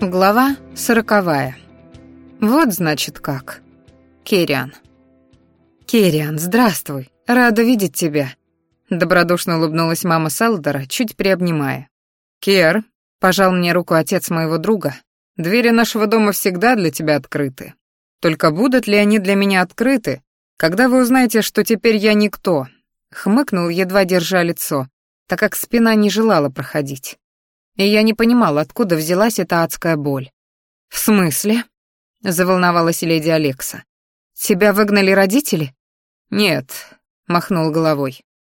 Глава 40. Вот значит как. Кириан. «Кириан, здравствуй. Рада видеть тебя». Добродушно улыбнулась мама Салдера, чуть приобнимая. «Кер», — пожал мне руку отец моего друга, — «двери нашего дома всегда для тебя открыты. Только будут ли они для меня открыты, когда вы узнаете, что теперь я никто?» Хмыкнул, едва держа лицо, так как спина не желала проходить. И я не понимал, откуда взялась эта адская боль. «В смысле?» — заволновалась леди Алекса. «Тебя выгнали родители?» «Нет», — махнул головой.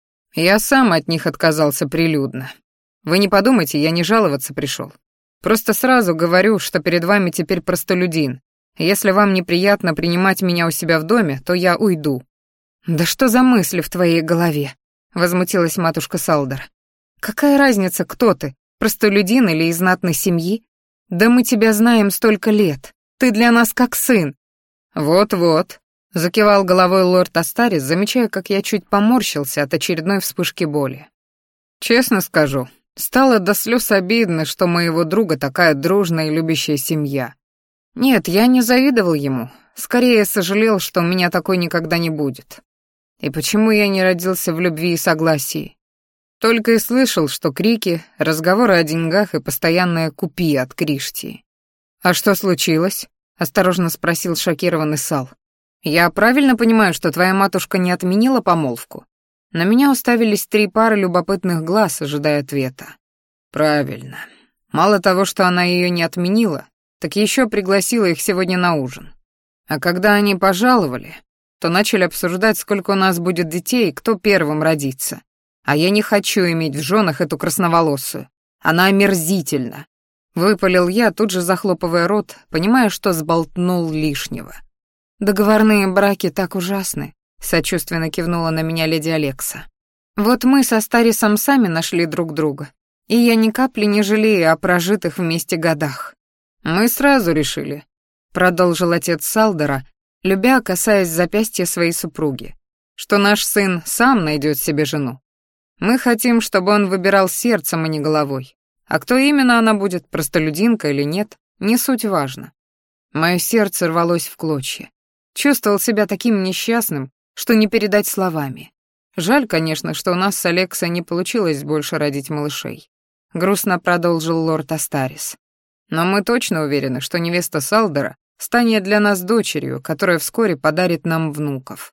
«Я сам от них отказался прилюдно. Вы не подумайте, я не жаловаться пришел. Просто сразу говорю, что перед вами теперь простолюдин. Если вам неприятно принимать меня у себя в доме, то я уйду». «Да что за мысли в твоей голове?» — возмутилась матушка Салдер. «Какая разница, кто ты? Простолюдин или из знатной семьи? Да мы тебя знаем столько лет. Ты для нас как сын». «Вот-вот», — закивал головой лорд Астарис, замечая, как я чуть поморщился от очередной вспышки боли. «Честно скажу, стало до слез обидно, что моего друга такая дружная и любящая семья. Нет, я не завидовал ему, скорее сожалел, что у меня такой никогда не будет. И почему я не родился в любви и согласии? Только и слышал, что крики, разговоры о деньгах и постоянное «купи» от Криштии. «А что случилось?» — осторожно спросил шокированный Сал. «Я правильно понимаю, что твоя матушка не отменила помолвку?» На меня уставились 3 пары любопытных глаз, ожидая ответа. «Правильно. Мало того, что она ее не отменила, так еще пригласила их сегодня на ужин. А когда они пожаловали, то начали обсуждать, сколько у нас будет детей и кто первым родится. А я не хочу иметь в женах эту красноволосую. Она омерзительна». Выпалил я, тут же захлопывая рот, понимая, что сболтнул лишнего. «Договорные браки так ужасны», — сочувственно кивнула на меня леди Алекса. «Вот мы со Старисом сами нашли друг друга, и я ни капли не жалею о прожитых вместе годах». «Мы сразу решили», — продолжил отец Салдера, любя, касаясь запястья своей супруги, «что наш сын сам найдет себе жену. Мы хотим, чтобы он выбирал сердцем, а не головой. А кто именно она будет, простолюдинка или нет, не суть важно». Мое сердце рвалось в клочья. Чувствовал себя таким несчастным, что не передать словами. Жаль, конечно, что у нас с Алексой не получилось больше родить малышей. Грустно продолжил лорд Астарис. Но мы точно уверены, что невеста Салдера станет для нас дочерью, которая вскоре подарит нам внуков.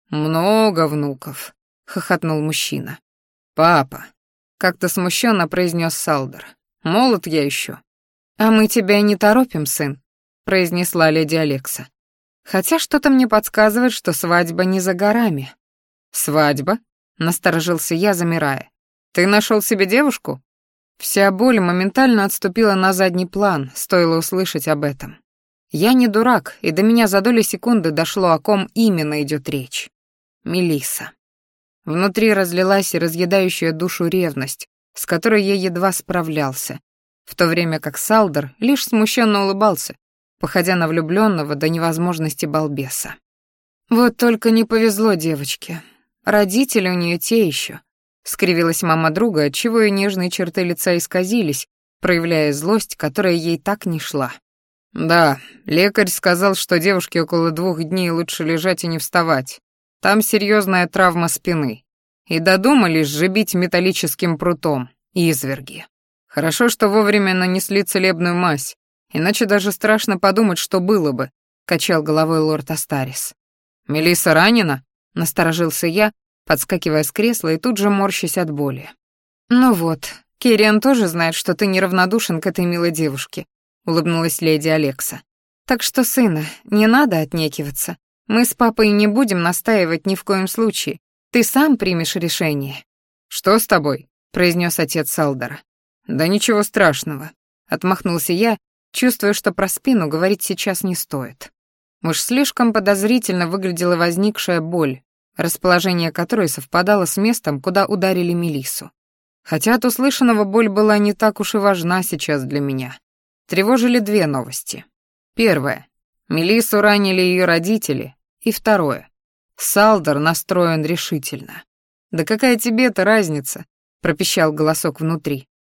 «Много внуков», — хохотнул мужчина. «Папа», — как-то смущенно произнес Салдер, — «молод я еще». «А мы тебя и не торопим, сын», — произнесла леди Алекса. «Хотя что-то мне подсказывает, что свадьба не за горами». «Свадьба?» — насторожился я, замирая. «Ты нашел себе девушку?» Вся боль моментально отступила на задний план, стоило услышать об этом. Я не дурак, и до меня за доли секунды дошло, о ком именно идет речь. Мелисса. Внутри разлилась разъедающая душу ревность, с которой я едва справлялся, в то время как Салдер лишь смущенно улыбался, походя на влюбленного до невозможности балбеса. «Вот только не повезло девочке. Родители у нее те еще», — скривилась мама друга, отчего ее нежные черты лица исказились, проявляя злость, которая ей так не шла. «Да, лекарь сказал, что девушке около 2 дней лучше лежать и не вставать. Там серьезная травма спины. И додумались сжибить металлическим прутом, изверги. Хорошо, что вовремя нанесли целебную мазь, иначе даже страшно подумать, что было бы», — качал головой лорд Астарис. «Мелисса ранена?» — насторожился я, подскакивая с кресла и тут же морщась от боли. «Ну вот, Кириан тоже знает, что ты неравнодушен к этой милой девушке», — улыбнулась леди Алекса. «Так что, сына, не надо отнекиваться. Мы с папой не будем настаивать ни в коем случае. Ты сам примешь решение». «Что с тобой?» — произнес отец Салдера. «Да ничего страшного», — отмахнулся я, чувствуя, что про спину говорить сейчас не стоит. Уж слишком подозрительно выглядела возникшая боль, расположение которой совпадало с местом, куда ударили Мелиссу. Хотя от услышанного боль была не так уж и важна сейчас для меня. Тревожили 2 новости. Первое. Мелиссу ранили ее родители. И второе. Салдер настроен решительно. «Да какая тебе-то разница?» — пропищал голосок внутри.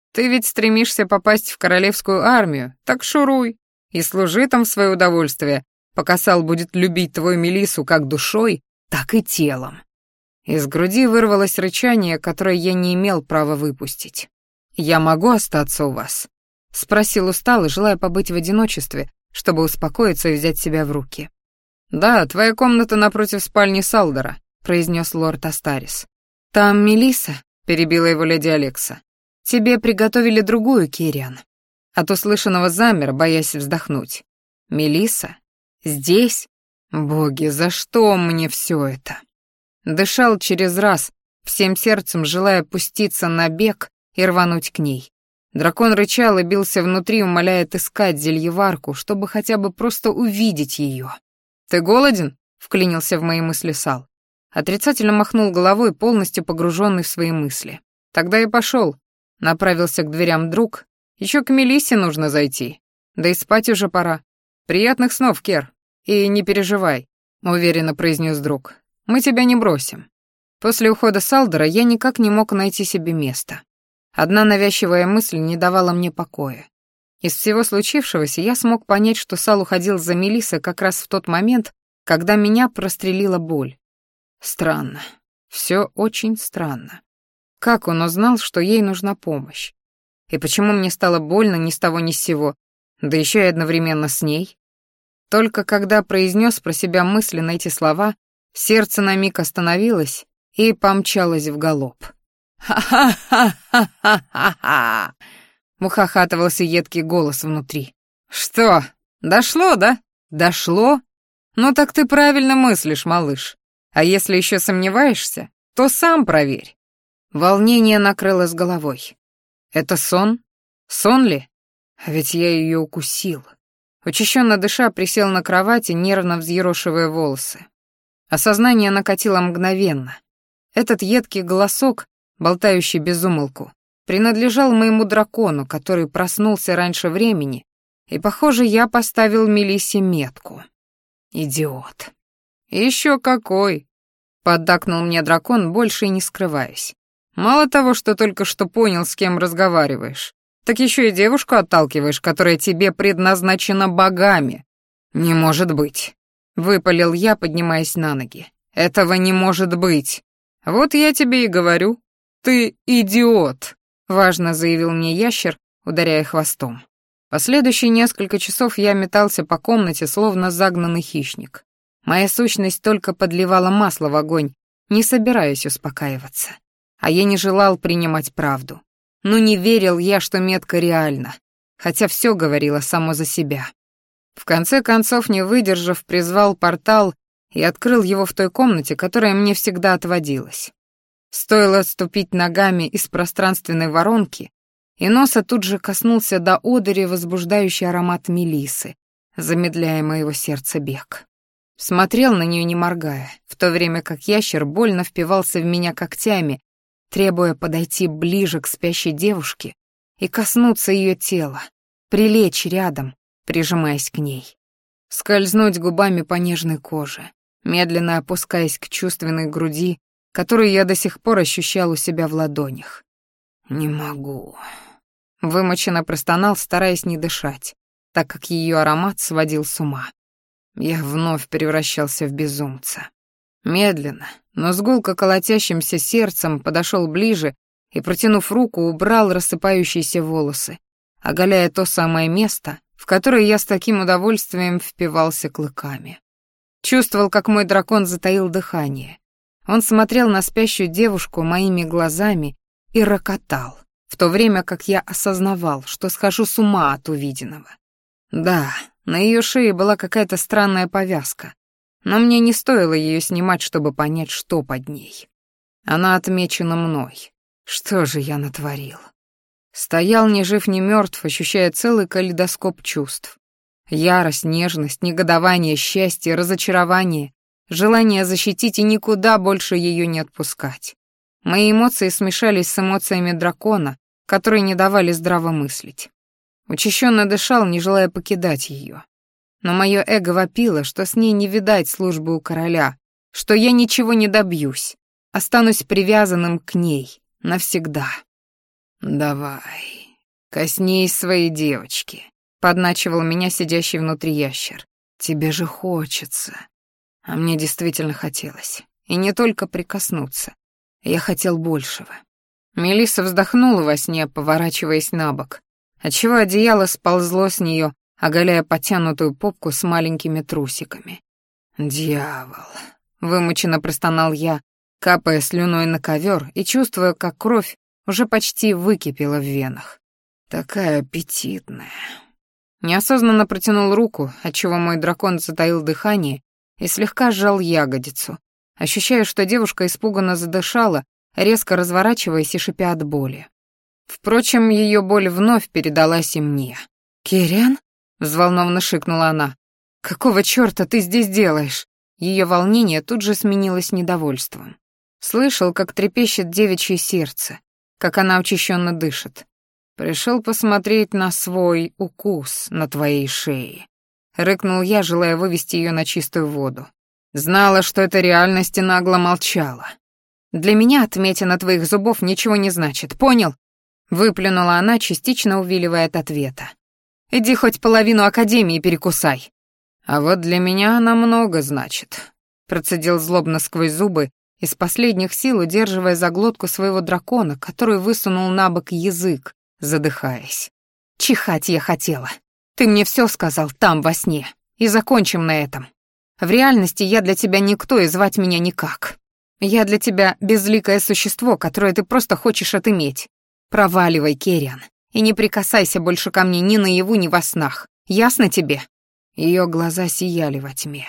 Ты ведь стремишься попасть в королевскую армию, так шуруй и служи там в свое удовольствие, пока Сал будет любить твою Мелиссу как душой, так и телом». Из груди вырвалось рычание, которое я не имел права выпустить. «Я могу остаться у вас?» — спросил устало, желая побыть в одиночестве, чтобы успокоиться и взять себя в руки. «Да, твоя комната напротив спальни Салдера», — произнес лорд Астарис. «Там Мелисса», — перебила его леди Алекса. «Тебе приготовили другую, Кириан». От услышанного замер, боясь вздохнуть. «Мелисса? Здесь? Боги, за что мне все это?» Дышал через раз, всем сердцем желая пуститься на бег и рвануть к ней. Дракон рычал и бился внутри, умоляя отыскать зельеварку, чтобы хотя бы просто увидеть ее. «Ты голоден?» — вклинился в мои мысли Сал. Отрицательно махнул головой, полностью погруженный в свои мысли. «Тогда я пошел. Направился к дверям друг. Еще к Мелиссе нужно зайти. Да и спать уже пора. Приятных снов, Кер. И не переживай», — уверенно произнес друг. «Мы тебя не бросим». После ухода Салдера я никак не мог найти себе места. Одна навязчивая мысль не давала мне покоя. Из всего случившегося я смог понять, что Сал уходил за Мелиссой как раз в тот момент, когда меня прострелила боль. Странно. Все очень странно. Как он узнал, что ей нужна помощь? И почему мне стало больно ни с того ни с сего, да еще и одновременно с ней? Только когда произнес про себя мысленно эти слова, сердце на миг остановилось и помчалось вгалоп. «Ха-ха-ха-ха-ха-ха!» — ухахатывался едкий голос внутри. «Что, дошло, да? Дошло? Ну так ты правильно мыслишь, малыш. А если еще сомневаешься, то сам проверь». Волнение накрыло с головой. «Это сон? Сон ли? А ведь я ее укусил». Учащенно дыша, присел на кровати, нервно взъерошивая волосы. Осознание накатило мгновенно. Этот едкий голосок, болтающий без умолку, принадлежал моему дракону, который проснулся раньше времени, и, похоже, я поставил Мелиссе метку. Идиот. Еще какой! Поддакнул мне дракон, больше и не скрываясь. Мало того, что только что понял, с кем разговариваешь, так еще и девушку отталкиваешь, которая тебе предназначена богами. Не может быть. Выпалил я, поднимаясь на ноги. Этого не может быть. Вот я тебе и говорю. Ты идиот, важно заявил мне ящер, ударяя хвостом. Последующие несколько часов я метался по комнате, словно загнанный хищник. Моя сущность только подливала масло в огонь, не собираясь успокаиваться. А я не желал принимать правду. Но не верил я, что метка реальна, хотя все говорило само за себя. В конце концов, не выдержав, призвал портал и открыл его в той комнате, которая мне всегда отводилась. Стоило отступить ногами из пространственной воронки, и носа тут же коснулся до одури возбуждающий аромат мелиссы, замедляя моего сердца бег. Смотрел на нее не моргая, в то время как ящер больно впивался в меня когтями, требуя подойти ближе к спящей девушке и коснуться ее тела, прилечь рядом, прижимаясь к ней. Скользнуть губами по нежной коже, медленно опускаясь к чувственной груди, которую я до сих пор ощущал у себя в ладонях. «Не могу», — вымученно простонал, стараясь не дышать, так как ее аромат сводил с ума. Я вновь превращался в безумца. Медленно, но с гулко колотящимся сердцем подошел ближе и, протянув руку, убрал рассыпающиеся волосы, оголяя то самое место, в которое я с таким удовольствием впивался клыками. Чувствовал, как мой дракон затаил дыхание. Он смотрел на спящую девушку моими глазами и рокотал, в то время как я осознавал, что схожу с ума от увиденного. Да, на ее шее была какая-то странная повязка, но мне не стоило ее снимать, чтобы понять, что под ней. Она отмечена мной. Что же я натворил? Стоял ни жив, ни мертв, ощущая целый калейдоскоп чувств. Ярость, нежность, негодование, счастье, разочарование, желание защитить и никуда больше ее не отпускать. Мои эмоции смешались с эмоциями дракона, которые не давали здраво мыслить. Учащенно дышал, не желая покидать ее. Но мое эго вопило, что с ней не видать службы у короля, что я ничего не добьюсь, останусь привязанным к ней навсегда. «Давай», «Коснись своей девочки», — подначивал меня сидящий внутри ящер. «Тебе же хочется». А мне действительно хотелось. И не только прикоснуться. Я хотел большего. Мелисса вздохнула во сне, поворачиваясь на бок, отчего одеяло сползло с нее, оголяя потянутую попку с маленькими трусиками. «Дьявол!» — вымученно простонал я, капая слюной на ковер и чувствуя, как кровь уже почти выкипела в венах. «Такая аппетитная!» Неосознанно протянул руку, отчего мой дракон затаил дыхание и слегка сжал ягодицу, ощущая, что девушка испуганно задышала, резко разворачиваясь и шипя от боли. Впрочем, ее боль вновь передалась и мне. «Кириан?» — взволнованно шикнула она. «Какого чёрта ты здесь делаешь?» Ее волнение тут же сменилось недовольством. Слышал, как трепещет девичье сердце, как она учащенно дышит. «Пришел посмотреть на свой укус на твоей шее», — рыкнул я, желая вывести ее на чистую воду. «Знала, что это реальность, и нагло молчала. Для меня отметина твоих зубов ничего не значит, понял?» Выплюнула она, частично увиливая от ответа. «Иди хоть половину академии перекусай». «А вот для меня она много значит», — процедил злобно сквозь зубы, из последних сил удерживая за глотку своего дракона, который высунул на бок язык, задыхаясь. «Чихать я хотела. Ты мне все сказал там, во сне. И закончим на этом. В реальности я для тебя никто и звать меня никак. Я для тебя безликое существо, которое ты просто хочешь отыметь. Проваливай, Кириан, и не прикасайся больше ко мне ни наяву, ни во снах. Ясно тебе?» Ее глаза сияли во тьме.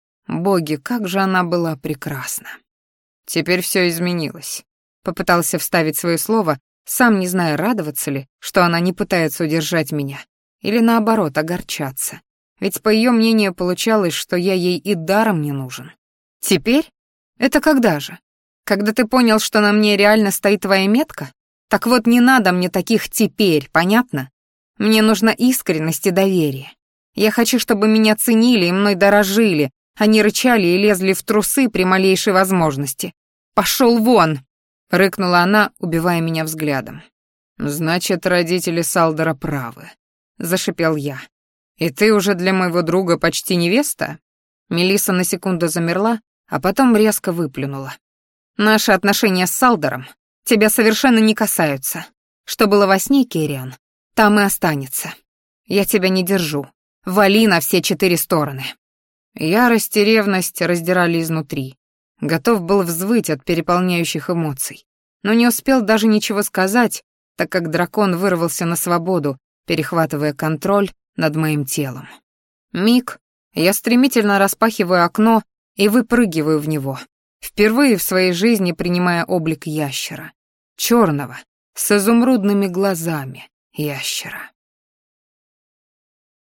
Боги, как же она была прекрасна. Теперь все изменилось. Попытался вставить свое слово, сам не зная, радоваться ли, что она не пытается удержать меня, или наоборот, огорчаться. Ведь по ее мнению получалось, что я ей и даром не нужен. Теперь? Это когда же? Когда ты понял, что на мне реально стоит твоя метка? Так вот, не надо мне таких «теперь», понятно? Мне нужна искренность и доверие. Я хочу, чтобы меня ценили и мной дорожили, а не рычали и лезли в трусы при малейшей возможности. «Пошел вон!» — рыкнула она, убивая меня взглядом. «Значит, родители Салдора правы», — зашипел я. «И ты уже для моего друга почти невеста?» Мелисса на секунду замерла, а потом резко выплюнула. «Наши отношения с Салдором тебя совершенно не касаются. Что было во сне, Кириан, там и останется. Я тебя не держу. Вали на все 4 стороны». Ярость и ревность раздирали изнутри. Готов был взвыть от переполняющих эмоций, но не успел даже ничего сказать, так как дракон вырвался на свободу, перехватывая контроль над моим телом. Миг, я стремительно распахиваю окно и выпрыгиваю в него, впервые в своей жизни принимая облик ящера. Черного, с изумрудными глазами ящера.